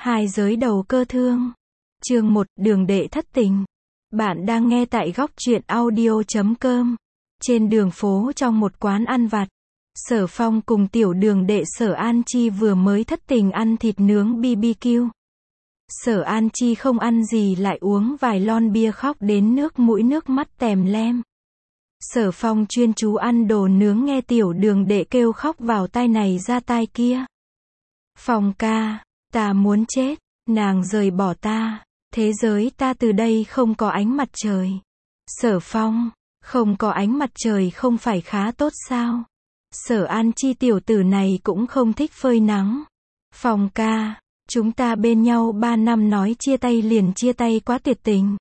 Hai giới đầu cơ thương. Chương 1, đường đệ thất tình. Bạn đang nghe tại góc truyện audio.com. Trên đường phố trong một quán ăn vặt, Sở Phong cùng tiểu đường đệ Sở An Chi vừa mới thất tình ăn thịt nướng BBQ. Sở An Chi không ăn gì lại uống vài lon bia khóc đến nước mũi nước mắt tèm lem. Sở Phong chuyên chú ăn đồ nướng nghe tiểu đường đệ kêu khóc vào tai này ra tai kia. Phong ca, ta muốn chết, nàng rời bỏ ta, thế giới ta từ đây không có ánh mặt trời. Sở Phong, không có ánh mặt trời không phải khá tốt sao? Sở An Chi tiểu tử này cũng không thích phơi nắng. Phong ca, chúng ta bên nhau 3 năm nói chia tay liền chia tay quá tuyệt tình.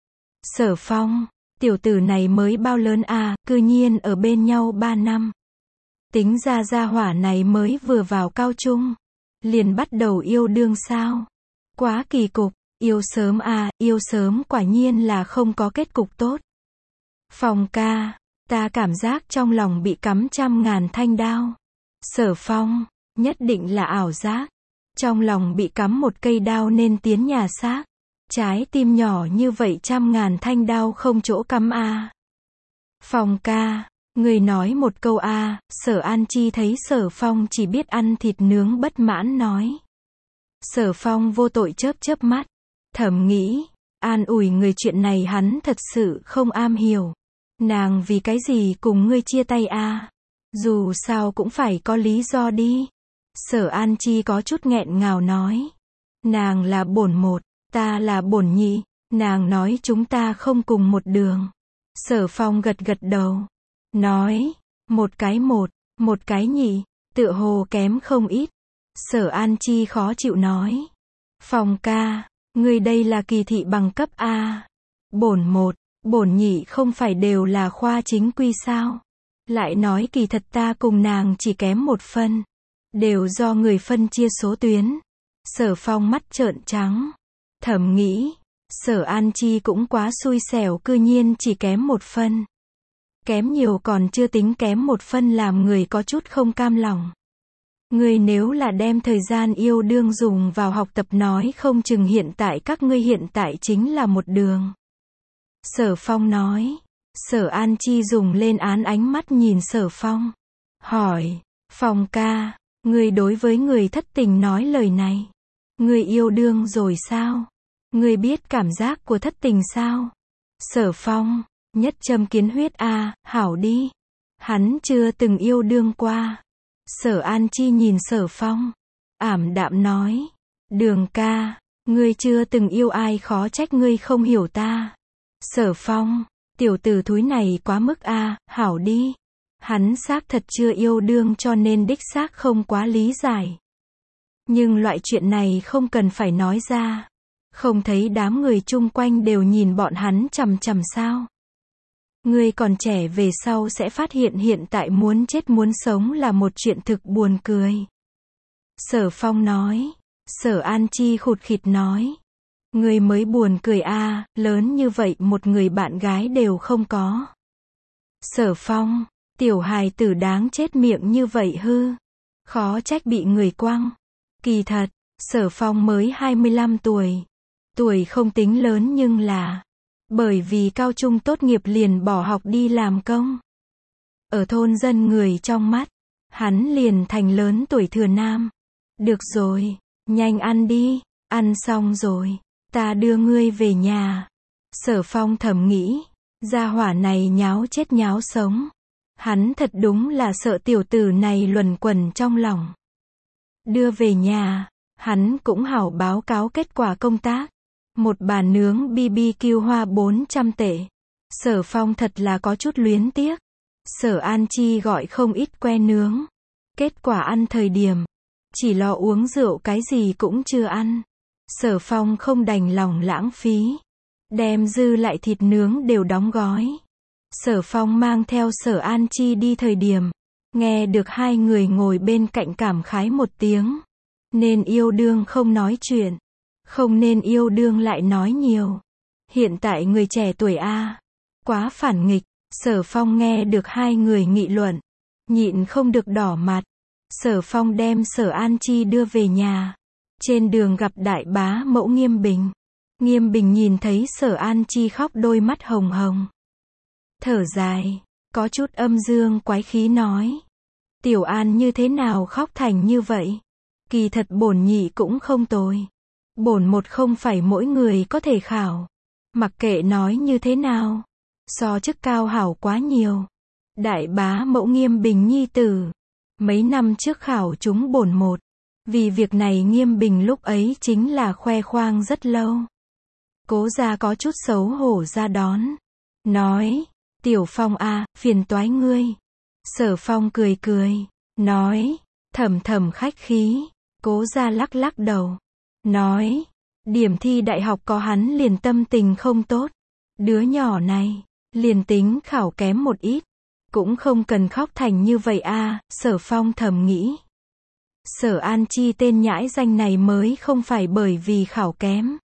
Sở Phong, tiểu tử này mới bao lớn à, cư nhiên ở bên nhau 3 năm. Tính ra gia hỏa này mới vừa vào cao trung, liền bắt đầu yêu đương sao? Quá kỳ cục, yêu sớm à, yêu sớm quả nhiên là không có kết cục tốt. Phong ca, ta cảm giác trong lòng bị cắm 100.000 thanh đao. Sở Phong, nhất định là ảo giác. Trong lòng bị cắm một cây đao nên tiến nhà xác. Trái tim nhỏ như vậy 100.000 thanh đao không chỗ cắm à. Phong ca, người nói một câu à, Sở An Chi thấy Sở Phong chỉ biết ăn thịt nướng bất mãn nói. Sở Phong vô tội chớp chớp mắt, thầm nghĩ, an ủi người chuyện này hắn thật sự không am hiểu. Nàng vì cái gì cùng ngươi chia tay à? Dù sao cũng phải có lý do đi. Sở An Chi có chút nghẹn ngào nói. Nàng là bổn một, ta là bổn nhị, nàng nói chúng ta không cùng một đường. Sở Phong gật gật đầu, nói, một cái nhị, tựa hồ kém không ít. Sở An Chi khó chịu nói. Phong ca, ngươi đây là kỳ thị bằng cấp A. Bổn một, bổn nhị không phải đều là khoa chính quy sao? Lại nói kỳ thật ta cùng nàng chỉ kém 1 phân. Đều do người phân chia số tuyến. Sở Phong mắt trợn trắng. Thầm nghĩ, Sở An Chi cũng quá xui xẻo cư nhiên chỉ kém 1 phân. Kém nhiều còn chưa tính kém 1 phân làm người có chút không cam lòng. Ngươi nếu là đem thời gian yêu đương dùng vào học tập nói không chừng hiện tại các ngươi hiện tại chính là một đường. Sở Phong nói. Sở An Chi dùng lên án ánh mắt nhìn Sở Phong. Hỏi, Phong ca, ngươi đối với người thất tình nói lời này. Ngươi yêu đương rồi sao? Ngươi biết cảm giác của thất tình sao? Sở Phong, nhất châm kiến huyết a, hảo đi. Hắn chưa từng yêu đương qua. Sở An Chi nhìn Sở Phong, ảm đạm nói, đường ca, ngươi chưa từng yêu ai khó trách ngươi không hiểu ta. Sở Phong, tiểu tử thúi này quá mức a, hảo đi. Hắn xác thật chưa yêu đương cho nên đích xác không quá lý giải. Nhưng loại chuyện này không cần phải nói ra. Không thấy đám người chung quanh đều nhìn bọn hắn chằm chằm sao? Ngươi còn trẻ về sau sẽ phát hiện hiện tại muốn chết muốn sống là một chuyện thực buồn cười. Sở Phong nói. Sở An Chi khụt khịt nói. Ngươi mới buồn cười a, lớn như vậy một người bạn gái đều không có. Sở Phong, tiểu hài tử đáng chết miệng như vậy hư. Khó trách bị người quăng. Kỳ thật, Sở Phong mới 25 tuổi. Tuổi không tính lớn nhưng là bởi vì cao trung tốt nghiệp liền bỏ học đi làm công. Ở thôn dân người trong mắt, hắn liền thành lớn tuổi thừa nam. Được rồi, nhanh ăn đi, ăn xong rồi, ta đưa ngươi về nhà. Sở Phong thầm nghĩ, gia hỏa này nháo chết nháo sống. Hắn thật đúng là sợ tiểu tử này luẩn quẩn trong lòng. Đưa về nhà, hắn cũng hảo báo cáo kết quả công tác. Một bàn nướng BBQ hoa 400 tệ. Sở Phong thật là có chút luyến tiếc. Sở An Chi gọi không ít que nướng. Kết quả ăn thời điểm, chỉ lo uống rượu cái gì cũng chưa ăn. Sở Phong không đành lòng lãng phí. Đem dư lại thịt nướng đều đóng gói. Sở Phong mang theo Sở An Chi đi thời điểm. Nghe được hai người ngồi bên cạnh cảm khái một tiếng. Nên yêu đương không nói chuyện. Không nên yêu đương lại nói nhiều. Hiện tại người trẻ tuổi a, quá phản nghịch. Sở Phong nghe được hai người nghị luận, nhịn không được đỏ mặt. Sở Phong đem Sở An Chi đưa về nhà. Trên đường gặp đại bá mẫu Nghiêm Bình. Nghiêm Bình nhìn thấy Sở An Chi khóc đôi mắt hồng hồng. Thở dài, có chút âm dương quái khí nói. Tiểu An như thế nào khóc thành như vậy? Kỳ thật bổn nhị cũng không tồi. Bổn một không phải mỗi người có thể khảo. Mặc kệ nói như thế nào. So chức cao hảo quá nhiều. Đại bá mẫu Nghiêm Bình nhi tử. Mấy năm trước khảo chúng bổn một. Vì việc này Nghiêm Bình lúc ấy chính là khoe khoang rất lâu. Cố gia có chút xấu hổ ra đón. Nói, Tiểu Phong a, phiền toái ngươi. Sở Phong cười cười. Nói, thầm thầm khách khí. Cố gia lắc lắc đầu. Nói, điểm thi đại học có hắn liền tâm tình không tốt. Đứa nhỏ này, liền tính khảo kém một ít. Cũng không cần khóc thành như vậy a. Sở Phong thầm nghĩ. Sở An Chi tên nhãi danh này mới không phải bởi vì khảo kém.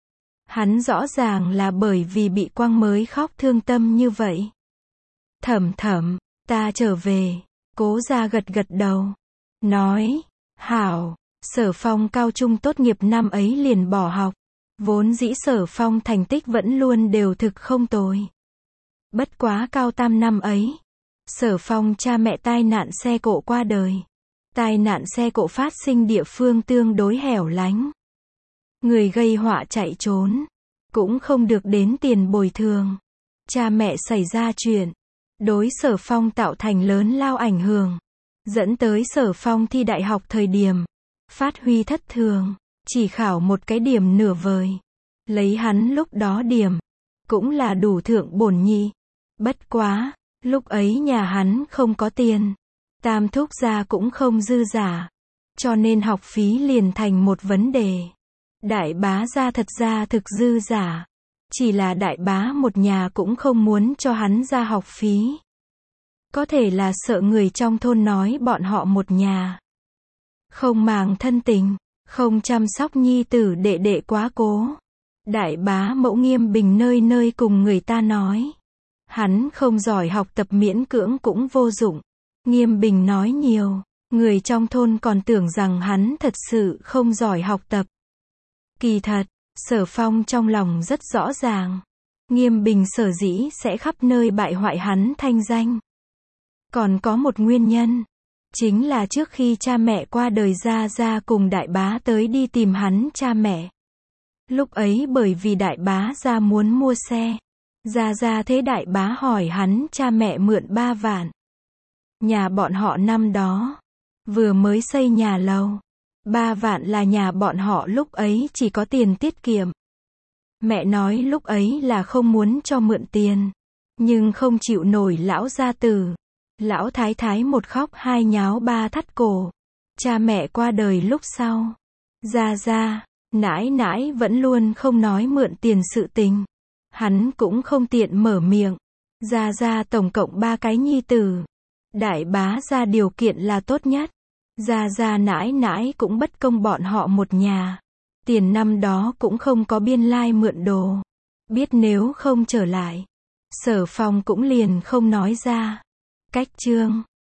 Hắn rõ ràng là bởi vì bị quăng mới khóc thương tâm như vậy. Thầm thầm, ta trở về. Cố gia gật gật đầu. Nói, hảo. Sở Phong cao trung tốt nghiệp năm ấy liền bỏ học. Vốn dĩ Sở Phong thành tích vẫn luôn đều thực không tồi. Bất quá cao tam năm ấy. Sở Phong cha mẹ tai nạn xe cộ qua đời. Tai nạn xe cộ phát sinh địa phương tương đối hẻo lánh. Người gây họa chạy trốn. Cũng không được đến tiền bồi thường. Cha mẹ xảy ra chuyện. Đối Sở Phong tạo thành lớn lao ảnh hưởng. Dẫn tới Sở Phong thi đại học thời điểm. Phát huy thất thường. Chỉ khảo một cái điểm nửa vời. Lấy hắn lúc đó điểm. Cũng là đủ thượng bổn nhị. Bất quá. Lúc ấy nhà hắn không có tiền. Tam thúc gia cũng không dư giả. Cho nên học phí liền thành một vấn đề. Đại bá gia thật ra thực dư giả. Chỉ là đại bá một nhà cũng không muốn cho hắn ra học phí. Có thể là sợ người trong thôn nói bọn họ một nhà. Không màng thân tình. Không chăm sóc nhi tử đệ đệ quá cố. Đại bá mẫu Nghiêm Bình nơi nơi cùng người ta nói. Hắn không giỏi học tập miễn cưỡng cũng vô dụng. Nghiêm Bình nói nhiều. Người trong thôn còn tưởng rằng hắn thật sự không giỏi học tập. Kỳ thật, Sở Phong trong lòng rất rõ ràng. Nghiêm Bình sở dĩ sẽ khắp nơi bại hoại hắn thanh danh. Còn có một nguyên nhân. Chính là trước khi cha mẹ qua đời Gia cùng đại bá tới đi tìm hắn cha mẹ. Lúc ấy bởi vì đại bá Gia muốn mua xe. Gia thế đại bá hỏi hắn cha mẹ mượn 3 vạn. Nhà bọn họ năm đó. Vừa mới xây nhà lầu. 3 vạn là nhà bọn họ lúc ấy chỉ có tiền tiết kiệm. Mẹ nói lúc ấy là không muốn cho mượn tiền. Nhưng không chịu nổi lão gia tử. Lão thái thái một khóc hai nháo ba thắt cổ. Cha mẹ qua đời lúc sau. Gia, nãi nãi vẫn luôn không nói mượn tiền sự tình. Hắn cũng không tiện mở miệng. Gia tổng cộng 3 cái nhi tử. Đại bá Gia điều kiện là tốt nhất. Gia nãi nãi cũng bất công bọn họ một nhà. Tiền năm đó cũng không có biên lai mượn đồ. Biết nếu không trở lại. Sở Phong cũng liền không nói ra. Cách chương